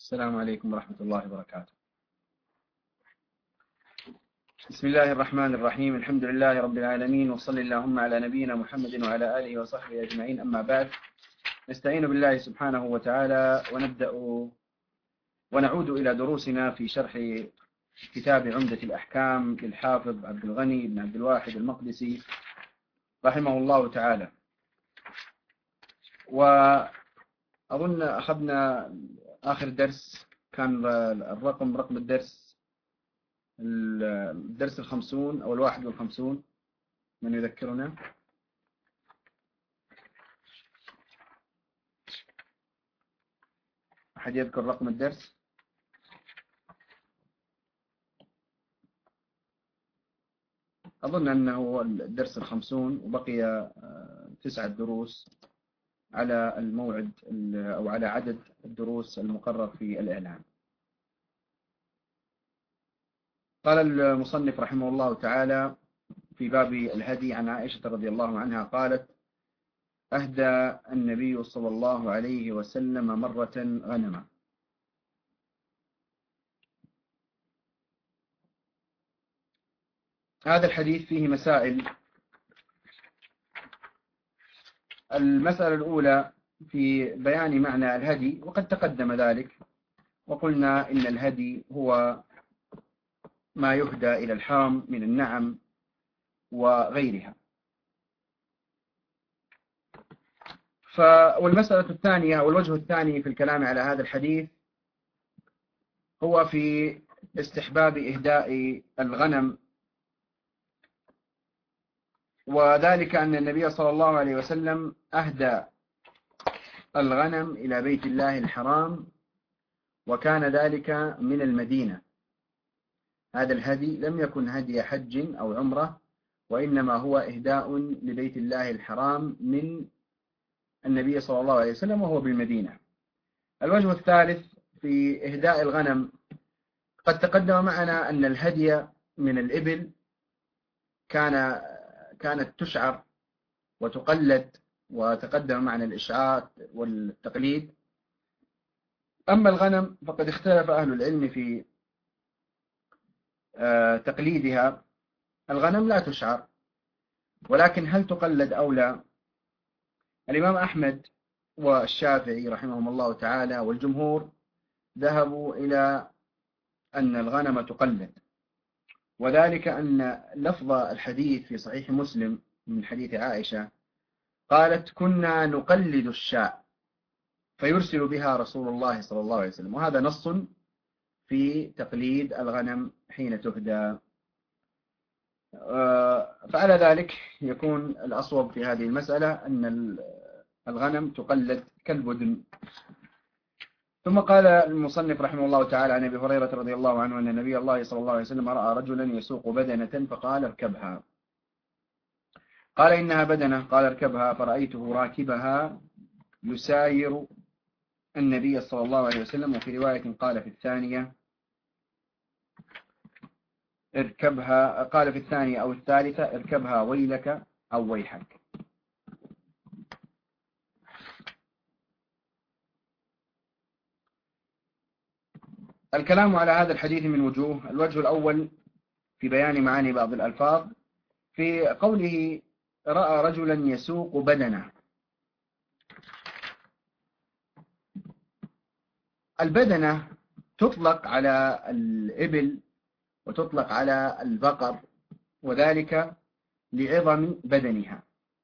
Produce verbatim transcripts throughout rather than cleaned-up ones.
السلام عليكم ورحمة الله وبركاته. بسم الله الرحمن الرحيم. الحمد لله رب العالمين، وصلى اللهم على نبينا محمد وعلى آله وصحبه أجمعين. أما بعد، نستعين بالله سبحانه وتعالى ونبدأ ونعود إلى دروسنا في شرح كتاب عمدة الأحكام للحافظ عبد الغني بن عبد الواحد المقدسي رحمه الله تعالى. وأظن أخذنا آخر درس كان الرقم رقم الدرس الدرس الخمسون أو الواحد والخمسون. من يذكرنا؟ أحد يذكر رقم الدرس؟ أظن أنه الدرس الخمسون، وبقي تسعة دروس على الموعد أو على عدد الدروس المقرر في الإعلان. قال المصنف رحمه الله تعالى في باب الهدي عن عائشة رضي الله عنها قالت: أهدى النبي صلى الله عليه وسلم مرة غنما. هذا الحديث فيه مسائل. المسألة الأولى في بيان معنى الهدي، وقد تقدم ذلك، وقلنا إن الهدي هو ما يهدى إلى الحرم من النعم وغيرها. ف... والمسألة الثانية أو الوجه الثاني في الكلام على هذا الحديث هو في استحباب إهداء الغنم، وذلك أن النبي صلى الله عليه وسلم أهدى الغنم إلى بيت الله الحرام، وكان ذلك من المدينة. هذا الهدي لم يكن هدي حج أو عمرة، وإنما هو إهداء لبيت الله الحرام من النبي صلى الله عليه وسلم وهو بالمدينة. الوجه الثالث في إهداء الغنم، قد تقدم معنا أن الهدي من الإبل كان كانت تشعر وتقلد، وتقدم معنا الإشعار والتقليد. أما الغنم فقد اختلف أهل العلم في تقليدها. الغنم لا تشعر، ولكن هل تقلد أو لا؟ الإمام أحمد والشافعي رحمهم الله تعالى والجمهور ذهبوا إلى أن الغنم تقلد، وذلك أن لفظ الحديث في صحيح مسلم من حديث عائشة قالت: كنا نقلد الشاء فيرسل بها رسول الله صلى الله عليه وسلم، وهذا نص في تقليد الغنم حين تهدى. فعلى ذلك يكون الأصوب في هذه المسألة أن الغنم تقلد كالبدن. ثم قال المصنف رحمه الله تعالى عن أبي هريرة رضي الله عنه أن النبي الله صلى الله عليه وسلم رأى رجلا يسوق بدنة فقال: اركبها. قال: إنها بدنة. قال: اركبها. فرأيته راكبها يساير النبي صلى الله عليه وسلم. وفي رواية قال في الثانية اركبها، قال في الثانية أو الثالثة اركبها ويلك أو ويحك. الكلام على هذا الحديث من وجوه. الوجه الأول في بيان معاني بعض الألفاظ، في قوله رأى رجلا يسوق بدنه. البدنة تطلق على الإبل وتطلق على البقر، وذلك لعظم بدنها.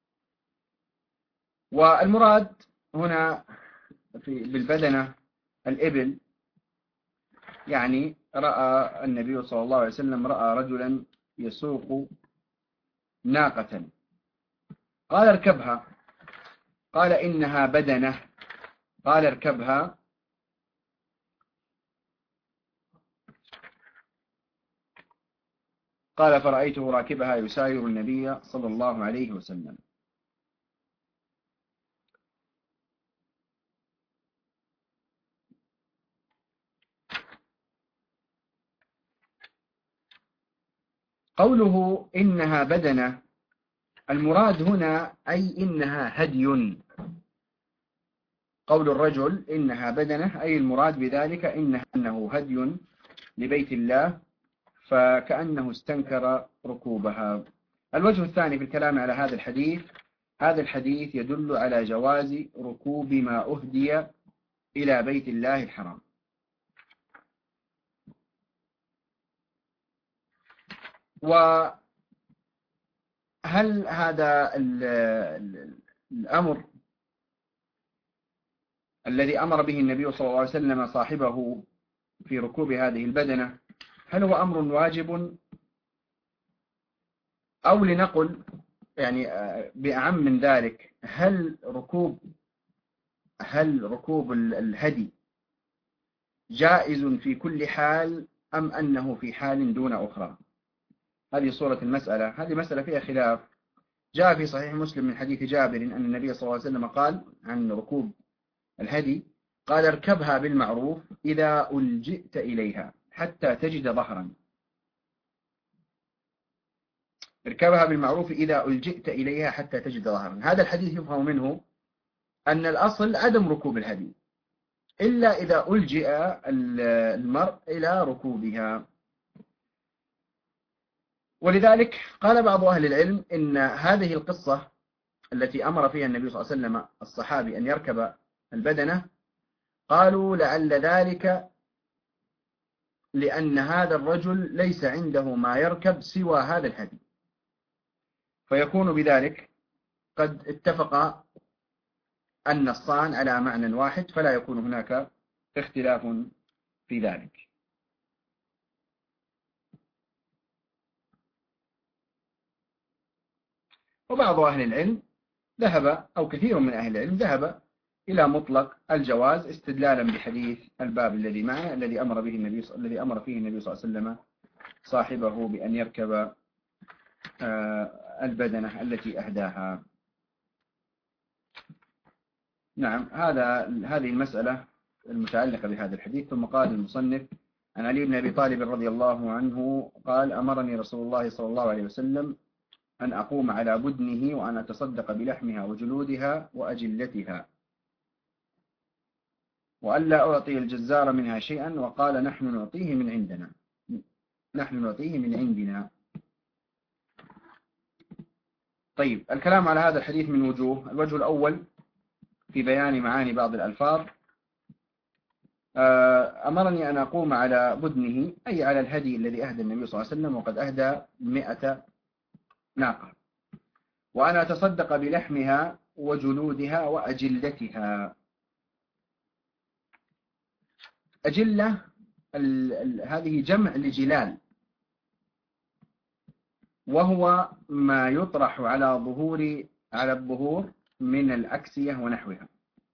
والمراد هنا في بالبدنة الإبل، يعني رأى النبي صلى الله عليه وسلم رأى رجلا يسوق ناقة. قال: اركبها. قال: إنها بدنة. قال: اركبها. قال: فرأيته راكبها يساير النبي صلى الله عليه وسلم. قوله إنها بدنة، المراد هنا أي إنها هدي، قول الرجل إنها بدنة، أي المراد بذلك إنه أنه هدي لبيت الله، فكأنه استنكر ركوبها. الوجه الثاني في الكلام على هذا الحديث: هذا الحديث يدل على جواز ركوب ما أهدي إلى بيت الله الحرام. وهل هذا الأمر الذي أمر به النبي صلى الله عليه وسلم صاحبه في ركوب هذه البدنة هل هو أمر واجب، أو لنقل يعني بأعم من ذلك، هل ركوب هل ركوب الهدي جائز في كل حال أم أنه في حال دون أخرى؟ هذه صورة المسألة. هذه مسألة فيها خلاف. جاء في صحيح مسلم من حديث جابر أن النبي صلى الله عليه وسلم قال عن ركوب الهدي، قال: اركبها بالمعروف إذا ألجئت إليها حتى تجد ظهرا. اركبها بالمعروف إذا ألجئت إليها حتى تجد ظهرا. هذا الحديث يفهم منه أن الأصل عدم ركوب الهدي إلا إذا ألجئ المرء إلى ركوبها. ولذلك قال بعض أهل العلم إن هذه القصة التي أمر فيها النبي صلى الله عليه وسلم الصحابي أن يركب البدنة، قالوا لعل ذلك لأن هذا الرجل ليس عنده ما يركب سوى هذا الهدي، فيكون بذلك قد اتفق النصان على معنى واحد، فلا يكون هناك اختلاف في ذلك. وبعض أهل العلم ذهب، أو كثير من أهل العلم ذهب إلى مطلق الجواز استدلالا بحديث الباب الذي معه الذي أمر به النبي الذي أمر فيه النبي صلى الله عليه وسلم صاحبه بأن يركب البدنة التي أهداها. نعم، هذا هذه المسألة المتعلقة بهذا الحديث. ثم قال المصنف: عن علي بن أبي طالب رضي الله عنه قال: أمرني رسول الله صلى الله عليه وسلم أن أقوم على بدنه وأن أتصدق بلحمها وجلودها وأجلتها، وألا أعطي الجزار منها شيئا، وقال: نحن نعطيه من عندنا نحن نعطيه من عندنا. طيب، الكلام على هذا الحديث من وجوه. الوجه الأول في بيان معاني بعض الألفاظ: أمرني أن أقوم على بدنه، أي على الهدي الذي أهدى النبي صلى الله عليه وسلم، وقد أهدى مئة ناقة، وأنا أتصدق بلحمها وجلودها وأجلتها. أجلة ال ال هذه جمع لجلال، وهو ما يطرح على ظهور على الظهور من الأكسية ونحوها.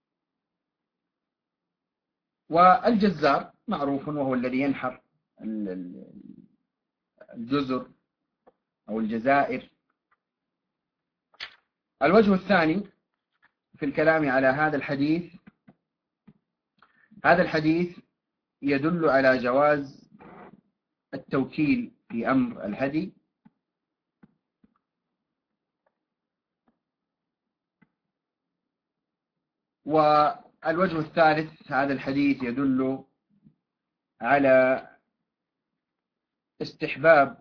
والجزار معروف وهو الذي ينحر الجزر أو الجزائر. الوجه الثاني في الكلام على هذا الحديث: هذا الحديث يدل على جواز التوكيل في أمر الهدي، والوجه الثالث: هذا الحديث يدل على استحباب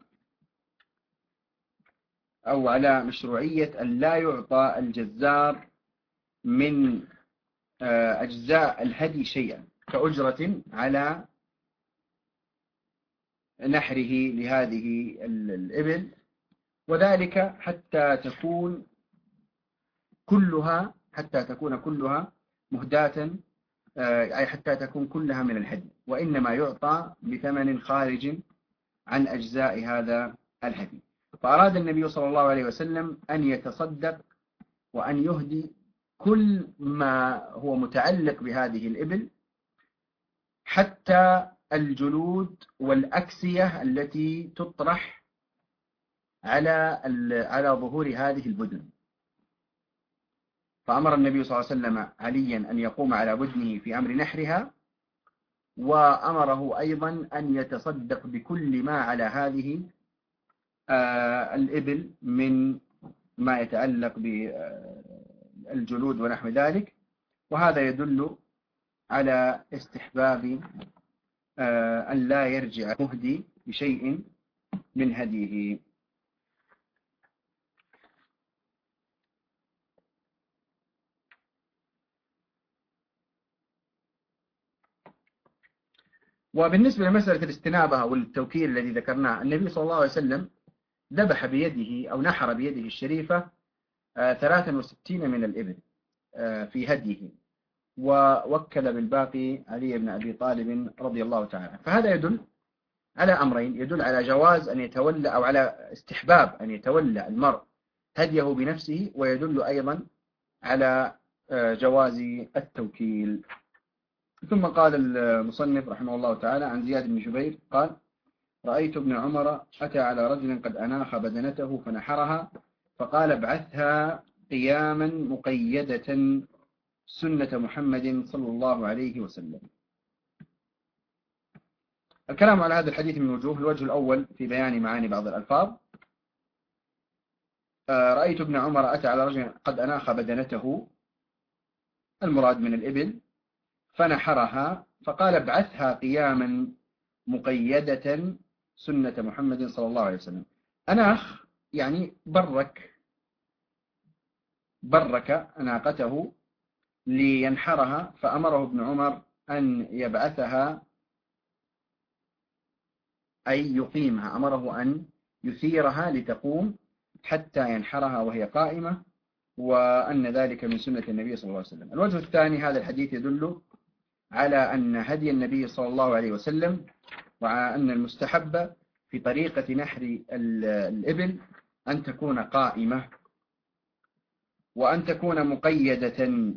أو على مشروعية أن لا يعطى الجزار من أجزاء الهدي شيئا كأجرة على نحره لهذه الإبل، وذلك حتى تكون كلها حتى تكون كلها مهداة، أي حتى تكون كلها من الهدي، وإنما يعطى بثمن خارج عن أجزاء هذا الهدي. فأراد النبي صلى الله عليه وسلم أن يتصدق وأن يهدي كل ما هو متعلق بهذه الإبل، حتى الجلود والأكسية التي تطرح على على ظهور هذه البدن. فأمر النبي صلى الله عليه وسلم عليا أن يقوم على بدنه في أمر نحرها، وأمره أيضا أن يتصدق بكل ما على هذه الإبل من ما يتعلق بالجلود ونحو ذلك، وهذا يدل على استحباب أن لا يرجع مهدي بشيء من هديه. وبالنسبة لمسألة الاستنابة والتوكيل الذي ذكرناه، النبي صلى الله عليه وسلم ذبح بيده أو نحر بيده الشريفة ثلاثا وستين من الإبل في هديه، ووكل بالباقي علي بن أبي طالب رضي الله تعالى. فهذا يدل على أمرين: يدل على جواز أن يتولى أو على استحباب أن يتولى المرء هديه بنفسه، ويدل أيضا على جواز التوكيل. ثم قال المصنف رحمه الله تعالى عن زياد بن جبير قال: رأيت ابن عمر أتى على رجل قد أناخ بدنته فنحرها، فقال: ابعثها قياما مقيدة سنة محمد صلى الله عليه وسلم. الكلام على هذا الحديث من وجوه: الوجه الأول في بيان معاني بعض الألفاظ. رأيت ابن عمر أتى على رجل قد أناخ بدنته، المراد من الإبل، فنحرها، فقال: ابعثها قياما مقيدة سنة محمد صلى الله عليه وسلم. أناخ يعني برك برك ناقته لينحرها، فأمره ابن عمر أن يبعثها أي يقيمها، أمره أن يثيرها لتقوم حتى ينحرها وهي قائمة، وأن ذلك من سنة النبي صلى الله عليه وسلم. الوجه الثاني: هذا الحديث يدل على أن هدي النبي صلى الله عليه وسلم، وعلى أن المستحب في طريقة نحر الإبل أن تكون قائمة وأن تكون مقيدة.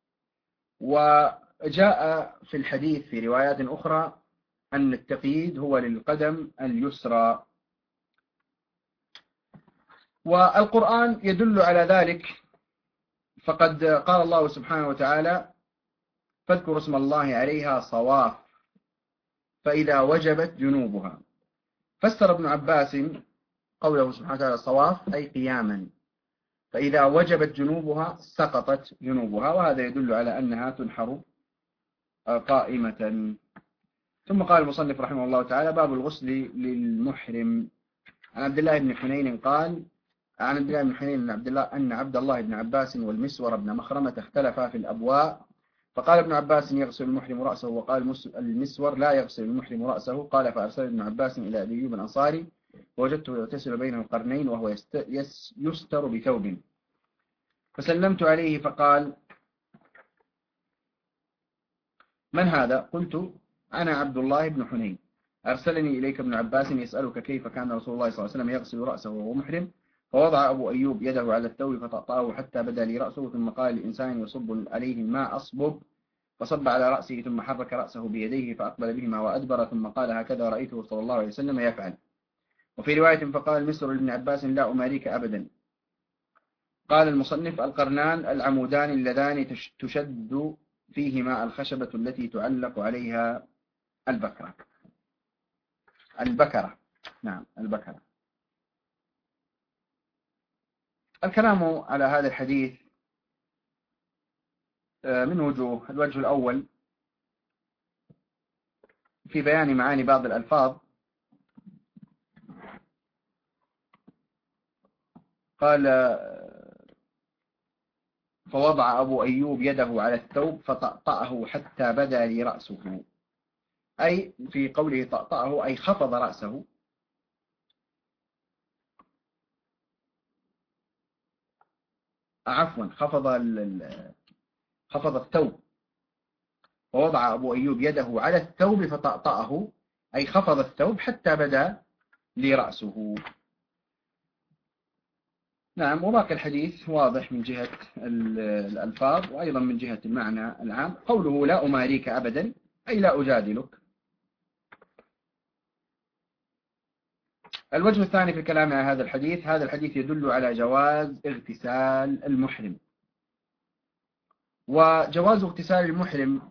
وجاء في الحديث في روايات أخرى أن التقييد هو للقدم اليسرى، والقرآن يدل على ذلك، فقد قال الله سبحانه وتعالى: فاذكروا اسم الله عليها صواف فإذا وجبت جنوبها. فسر ابن عباس قوله سبحانه وتعالى صواف أي قياما، فإذا وجبت جنوبها سقطت جنوبها، وهذا يدل على أنها تنحر قائمة. ثم قال المصنف رحمه الله تعالى: باب الغسل للمحرم. عن عبد الله بن حنين قال: عن عبد الله بن حنين أن عبد الله أن عبد الله بن عباس والمسور بن مخرمة اختلفا في الأبواء، فقال ابن عباس: يغسل المحرم رأسه، وقال المسور: لا يغسل المحرم رأسه. قال: فأرسل ابن عباس إلى أبي أيوب الأنصاري ووجدته يغتسل بين القرنين وهو يستر بثوب، فسلمت عليه فقال: من هذا؟ قلت: أنا عبد الله بن حنين، أرسلني إليك ابن عباس يسألك كيف كان رسول الله صلى الله عليه وسلم يغسل رأسه وهو محرم. فوضع أبو أيوب يده على الثوب فطأطأه حتى بدا لي رأسه، ثم قال للإنسان يصب عليه الماء أصبب، فصب على رأسه ثم حرك رأسه بيديه فأقبل بهما وأدبر، ثم قال: هكذا رأيته صلى الله عليه وسلم يفعل. وفي رواية: فقال المسر لابن عباس: لا أماريك أبدا. قال المصنف: القرنان العمودان اللذان تشد فيهما الخشبة التي تعلق عليها البكرة. البكرة نعم البكرة. الكلام على هذا الحديث من وجوه: الوجه الأول في بيان معاني بعض الألفاظ. قال: فوضع أبو أيوب يده على الثوب فطأطأه حتى بدا لي رأسه، أي في قوله طأطأه أي خفض رأسه، عفوا خفض خفض الثوب. ووضع أبو أيوب يده على الثوب فطأطأه أي خفض الثوب حتى بدا لي رأسه. نعم. وباقي الحديث واضح من جهة الألفاظ وأيضا من جهة المعنى العام. قوله: لا أماريك أبدا أي لا أجادلك. الوجه الثاني في الكلام على هذا الحديث: هذا الحديث يدل على جواز اغتسال المحرم. وجواز اغتسال المحرم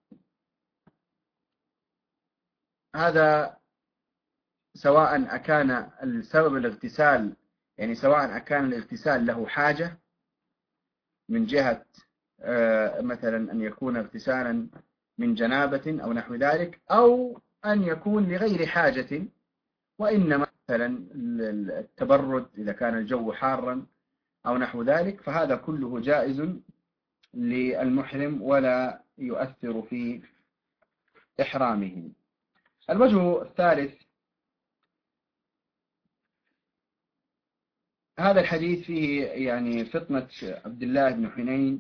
هذا سواء أكان السبب الاغتسال، يعني سواء أكان الاغتسال له حاجة من جهة مثلا أن يكون اغتسالا من جنابة أو نحو ذلك، أو أن يكون لغير حاجة، وإنما مثلا التبرد إذا كان الجو حارا أو نحو ذلك، فهذا كله جائز للمحرم ولا يؤثر في إحرامه. الوجه الثالث، هذا الحديث فيه يعني فطنة عبد الله بن حنين،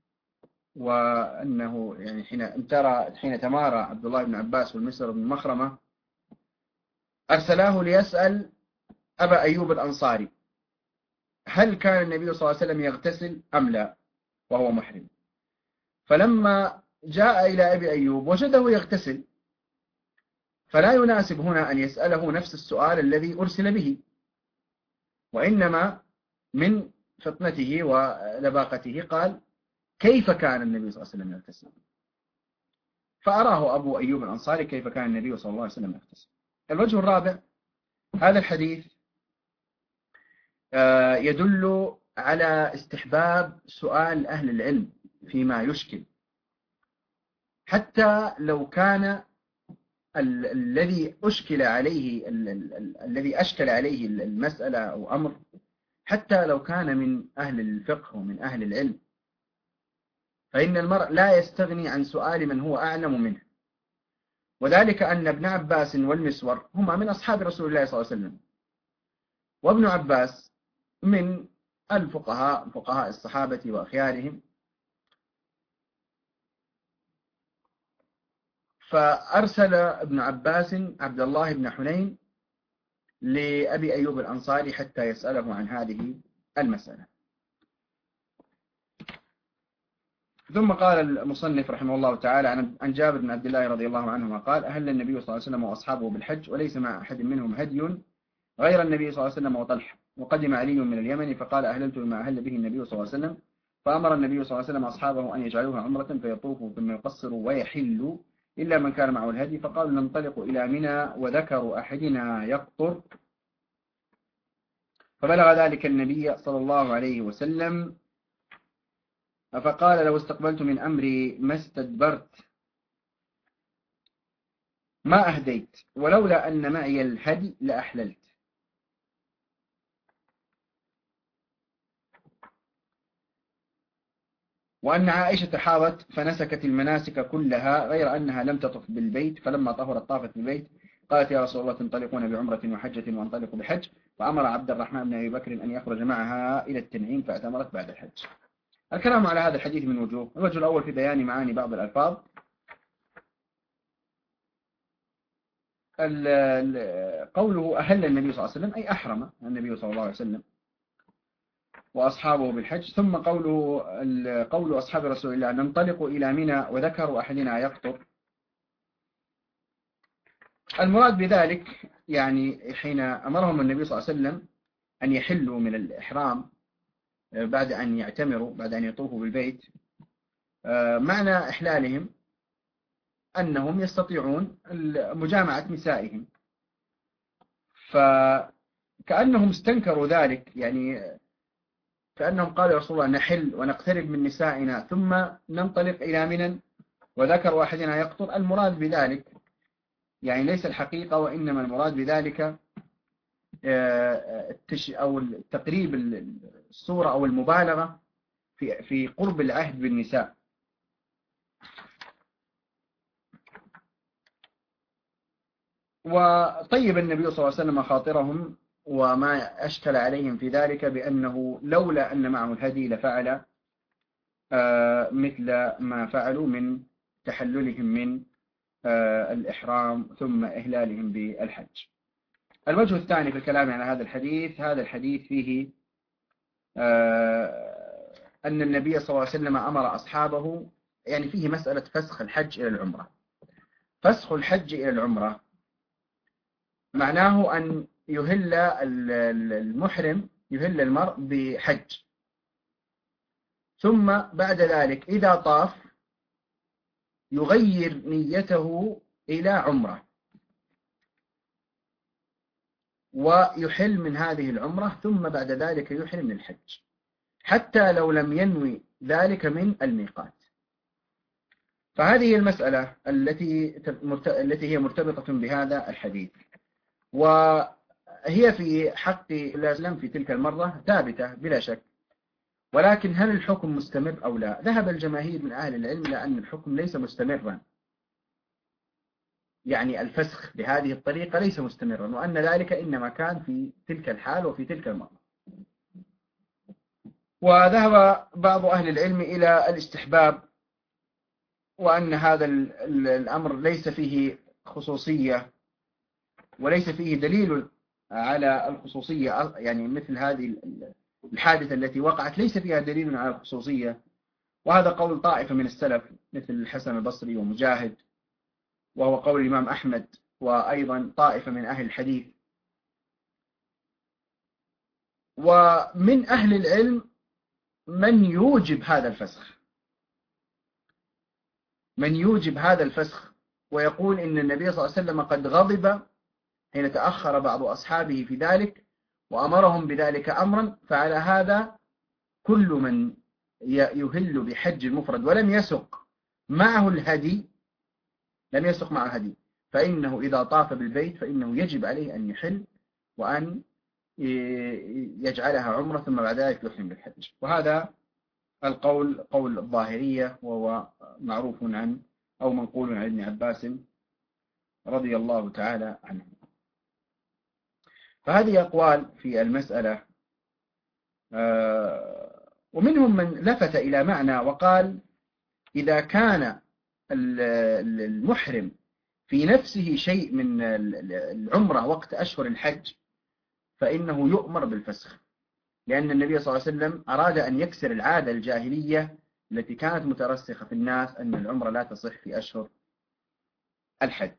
وأنه يعني حين امترى حين تمارى عبد الله بن عباس والمسور بن مخرمة أرسلاه ليسأل أبا أيوب الأنصاري هل كان النبي صلى الله عليه وسلم يغتسل أم لا وهو محرم. فلما جاء إلى أبي أيوب وجده يغتسل، فلا يناسب هنا أن يسأله نفس السؤال الذي أرسل به، وإنما من فطنته ولباقته قال كيف كان النبي صلى الله عليه وسلم يغتسل، فأراه أبو أيوب الأنصاري كيف كان النبي صلى الله عليه وسلم يغتسل. الوجه الرابع، هذا الحديث يدل على استحباب سؤال أهل العلم فيما يشكل، حتى لو كان ال الذي أشكل عليه ال ال الذي أشكل عليه المسألة أو أمر، حتى لو كان من أهل الفقه ومن أهل العلم، فإن المرء لا يستغني عن سؤال من هو أعلم منه، وذلك أن ابن عباس والمسور هما من أصحاب رسول الله صلى الله عليه وسلم، وابن عباس من الفقهاء فقهاء الصحابة وأخيارهم. فأرسل ابن عباس عبد الله بن حنين لأبي أيوب الأنصاري حتى يسأله عن هذه المسألة. ثم قال المصنف رحمه الله تعالى عن جابر بن عبد الله رضي الله عنهما قال أهل النبي صلى الله عليه وسلم وأصحابه بالحج وليس مع أحد منهم هدي غير النبي صلى الله عليه وسلم وطلحة، وقدم علي من اليمن فقال أهللت بما أهل به النبي صلى الله عليه وسلم، فأمر النبي صلى الله عليه وسلم أصحابه أن يجعلوها عمرة فيطوفوا ثم يقصروا ويحلوا إلا من كان معه الهدي، فقالوا ننطلق إلى منى وذكر أحدنا يقطر، فبلغ ذلك النبي صلى الله عليه وسلم فقال لو استقبلت من أمري ما استدبرت ما أهديت ولولا أن معي الهدي لأحللت. وأن عائشة حاضت فنسكت المناسك كلها غير أنها لم تطف بالبيت، فلما طهرت طافت بالبيت قالت يا رسول الله تنطلقون بعمرة وحجة وانطلق بحج، فأمر عبد الرحمن بن أبي بكر أن يخرج معها إلى التنعيم فاعتمرت بعد الحج. الكلام على هذا الحديث من وجوه. الوجه الأول في بيان معاني بعض الألفاظ. قوله أهل النبي صلى الله عليه وسلم أي أحرم النبي صلى الله عليه وسلم وأصحابه بالحج. ثم قوله قول أصحاب رسول الله ننطلق إلى منى وذكر أحدنا يقطر، المراد بذلك يعني حين أمرهم النبي صلى الله عليه وسلم أن يحلوا من الإحرام بعد أن يعتمروا بعد أن يطوفوا بالبيت، معنى إحلالهم أنهم يستطيعون مجامعة نسائهم، فكأنهم استنكروا ذلك، يعني كأنهم قالوا يا رسول الله نحل ونقترب من نسائنا ثم ننطلق إلى منى وذكر أحدنا يقطر. المراد بذلك يعني ليس الحقيقة، وإنما المراد بذلك أو التقريب الصورة أو المبالغة في في قرب العهد بالنساء. وطيب النبي صلى الله عليه وسلم خاطرهم وما أشكل عليهم في ذلك بأنه لولا أن معه الهدي لفعل مثل ما فعلوا من تحللهم من الإحرام ثم إهلالهم بالحج. الوجه الثاني في الكلام عن هذا الحديث، هذا الحديث فيه أن النبي صلى الله عليه وسلم أمر أصحابه، يعني فيه مسألة فسخ الحج إلى العمرة. فسخ الحج إلى العمرة معناه أن يهل المحرم يهل المرء بحج، ثم بعد ذلك إذا طاف يغير نيته إلى عمرة ويحل من هذه العمرة، ثم بعد ذلك يحرم من الحج، حتى لو لم ينوي ذلك من الميقات. فهذه المسألة التي التي هي مرتبطة بهذا الحديث، وهي في حق الإسلام في تلك المرة ثابتة بلا شك، ولكن هل الحكم مستمر أو لا؟ ذهب الجماهير من أهل العلم إلى أن الحكم ليس مستمرا، يعني الفسخ بهذه الطريقة ليس مستمرا، وأن ذلك إنما كان في تلك الحال وفي تلك المرة. وذهب بعض أهل العلم إلى الاستحباب، وأن هذا الأمر ليس فيه خصوصية وليس فيه دليل على الخصوصية، يعني مثل هذه الحادثة التي وقعت ليس فيها دليل على الخصوصية. وهذا قول طائفة من السلف مثل الحسن البصري ومجاهد، وهو قول الإمام أحمد، وأيضا طائفة من أهل الحديث. ومن أهل العلم من يوجب هذا الفسخ، من يوجب هذا الفسخ ويقول إن النبي صلى الله عليه وسلم قد غضب حين تأخر بعض أصحابه في ذلك وأمرهم بذلك أمرا، فعلى هذا كل من يهل بحج المفرد ولم يسق معه الهدي لم يسق معه الهدي فإنه إذا طاف بالبيت فإنه يجب عليه أن يحل وأن يجعلها عمرة ثم بعد ذلك يحرم بالحج. وهذا القول قول الظاهرية، وهو معروف عن أو منقول عن ابن عباس رضي الله تعالى عنه. فهذه أقوال في المسألة، ومنهم من لفت إلى معنى وقال إذا كان المحرم في نفسه شيء من العمرة وقت أشهر الحج فإنه يؤمر بالفسخ، لأن النبي صلى الله عليه وسلم أراد أن يكسر العادة الجاهلية التي كانت مترسخة في الناس أن العمرة لا تصح في أشهر الحج.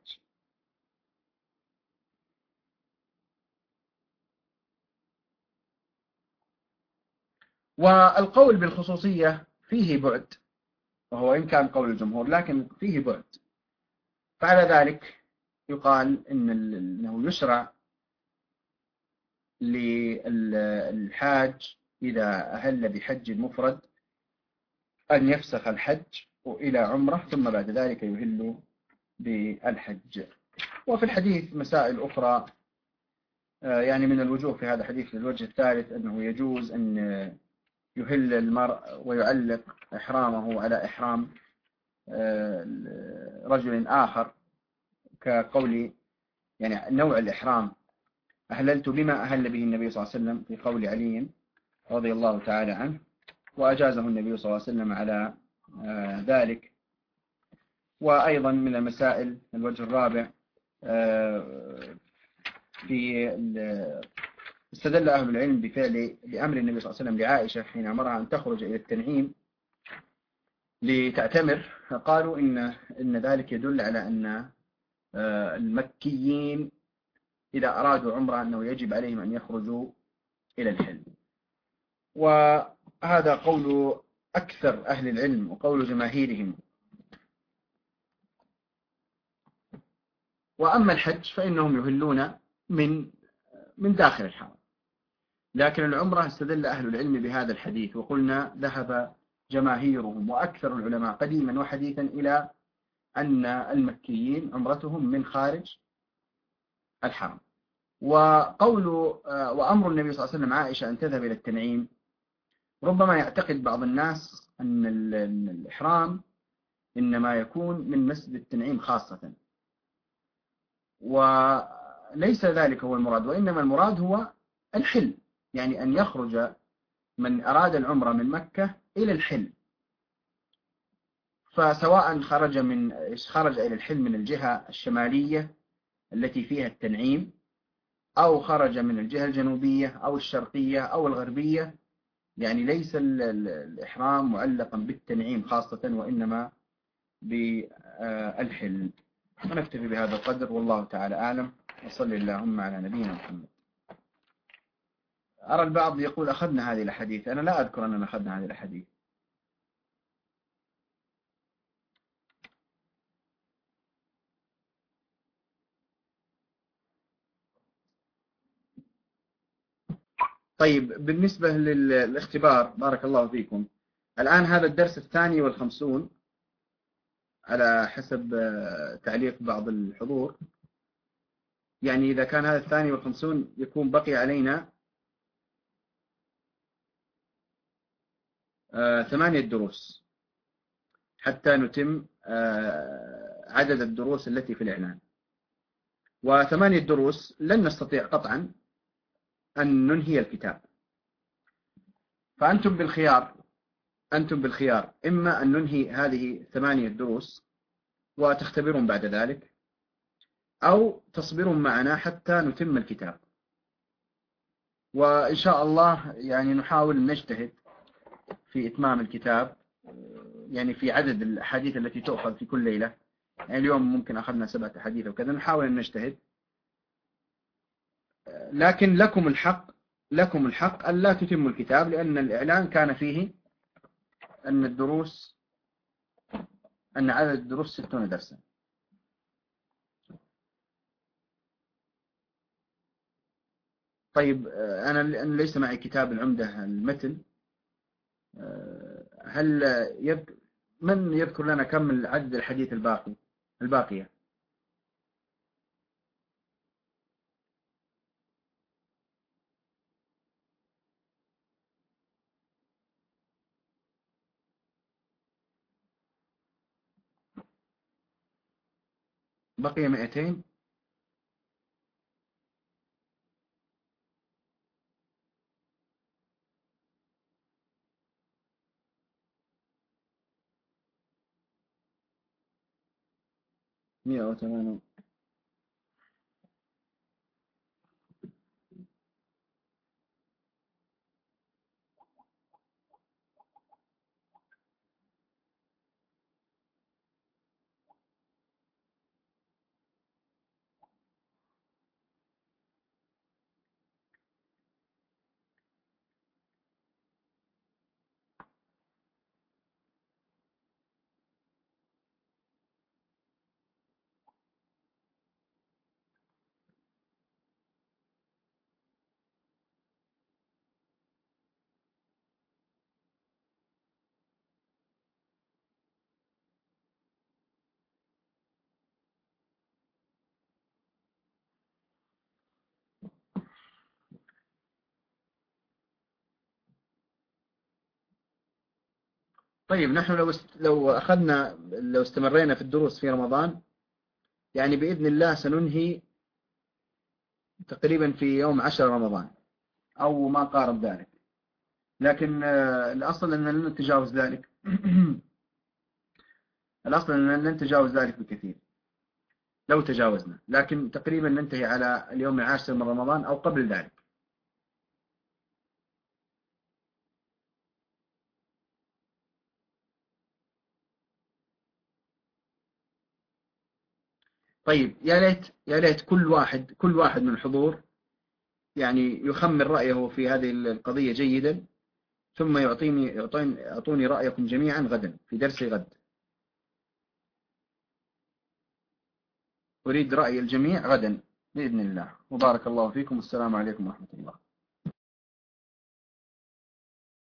والقول بالخصوصية فيه بعد، وهو إن كان قول الجمهور لكن فيه بعد. فعلى ذلك يقال إن أنه يشرع للحاج إذا أهل بحج المفرد أن يفسخ الحج إلى عمره ثم بعد ذلك يهل بالحج. وفي الحديث مسائل أخرى، يعني من الوجوه في هذا الحديث الوجه الثالث أنه يجوز أن يهل المرء ويعلق إحرامه على إحرام رجل آخر، كقول يعني نوع الإحرام أهللت بما أهل به النبي صلى الله عليه وسلم في قول علي رضي الله تعالى عنه، وأجازه النبي صلى الله عليه وسلم على ذلك. وأيضا من المسائل الوجه الرابع في استدل أهل العلم بفعل بأمر النبي صلى الله عليه وسلم لعائشة حين أمرها أن تخرج إلى التنعيم لتعتمر، قالوا إن إن ذلك يدل على أن المكيين إذا أرادوا عمرة أنه يجب عليهم أن يخرجوا إلى الحل. وهذا قول أكثر أهل العلم وقول جماهيرهم. وأما الحج فإنهم يهلون من من داخل الحرم، لكن العمرة استدل أهل العلم بهذا الحديث، وقلنا ذهب جماهيرهم وأكثر العلماء قديما وحديثا إلى أن المكيين عمرتهم من خارج الحرم. وقول وأمر النبي صلى الله عليه وسلم عائشة أن تذهب إلى التنعيم، ربما يعتقد بعض الناس أن الإحرام إنما يكون من مسجد التنعيم خاصة، وليس ذلك هو المراد، وإنما المراد هو الحل، يعني أن يخرج من أراد العمرة من مكة إلى الحل، فسواء خرج من خرج إلى الحل من الجهة الشمالية التي فيها التنعيم، أو خرج من الجهة الجنوبية أو الشرقية أو الغربية، يعني ليس الإحرام معلقا بالتنعيم خاصة وإنما بالحل. ونكتفي بهذا القدر، والله تعالى أعلم، وصلي اللهم على نبينا محمد. أرى البعض يقول أخذنا هذه الحديث، أنا لا أذكر أننا أخذنا هذه الحديث. طيب بالنسبة للاختبار، بارك الله فيكم، الآن هذا الدرس الثاني والخمسون على حسب تعليق بعض الحضور. يعني إذا كان هذا الثاني والخمسون يكون بقي علينا آه ثمانية دروس حتى نتم آه عدد الدروس التي في الإعلان. وثمانية دروس لن نستطيع قطعا أن ننهي الكتاب، فأنتم بالخيار أنتم بالخيار إما أن ننهي هذه ثمانية دروس وتختبرون بعد ذلك، أو تصبرون معنا حتى نتم الكتاب. وإن شاء الله يعني نحاول نجتهد في إتمام الكتاب، يعني في عدد الأحاديث التي تؤخذ في كل ليلة. يعني اليوم ممكن أخذنا سبعة أحاديث وكذا، نحاول أن نجتهد. لكن لكم الحق لكم الحق أن لا تتموا الكتاب، لأن الإعلان كان فيه أن الدروس أن عدد الدروس ستون درسا. طيب أنا ليس معي كتاب العمدة المتن، هل يذكر من يذكر لنا كم عدد الحديث الباقي الباقية؟ بقي مئتين. مئة وثمانون. طيب نحن لو است... لو أخذنا لو استمرينا في الدروس في رمضان، يعني بإذن الله سننهي تقريبا في يوم عشر رمضان أو ما قارب ذلك. لكن الأصل أن لن نتجاوز ذلك. الأصل أن لن نتجاوز ذلك بكثير لو تجاوزنا، لكن تقريبا ننتهي على اليوم العاشر من رمضان أو قبل ذلك. طيب يا ليت يا ليت كل واحد كل واحد من الحضور يعني يخمن رأيه في هذه القضية جيدا، ثم يعطيني يعطوني يعطوني رأيكم جميعا غدا في درس غد. أريد رأي الجميع غدا بإذن الله. وبارك الله فيكم، والسلام عليكم ورحمة الله.